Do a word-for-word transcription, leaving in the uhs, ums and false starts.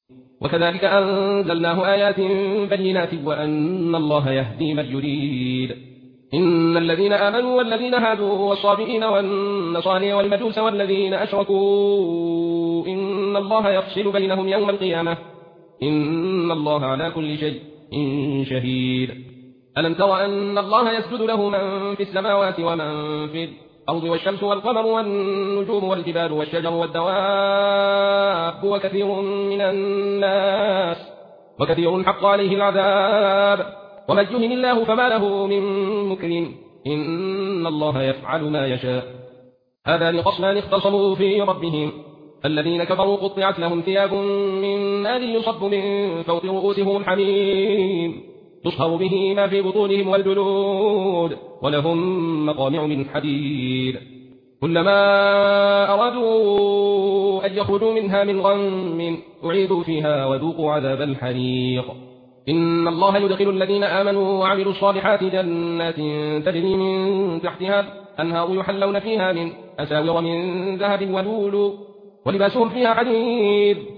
وكذلك أنزلناه آيات بينات وأن الله يهدي من يريد. إن الذين آمنوا والذين هادوا والصابئين والنصارى والمجوس والذين أشركوا إن الله يفصل بينهم يوم القيامة إن الله على كل شيء شهيد. ألم تر أن الله يسجد له من في السماوات ومن في الأرض والشمس والقمر والنجوم والجبال والشجر والدواب وكثير من الناس وكثير حق عليه العذاب ومن يهن الله فما له من مكرم إن الله يفعل ما يشاء. هذان خصمان اختصموا في ربهم الذين كفروا قطعت لهم ثياب من نار يصب من فوق رؤوسهم الحميم تصهر به ما في بطونهم والجلود ولهم مقامع من حديد كلما أرادوا أن يخرجوا منها من غم أعيدوا فيها وذوقوا عذاب الحريق. إن الله يدخل الذين آمنوا وعملوا الصالحات جنات تجري من تحتها أنهار يحلون فيها من أساور من ذهب ولؤلؤ ولباسهم فيها حديد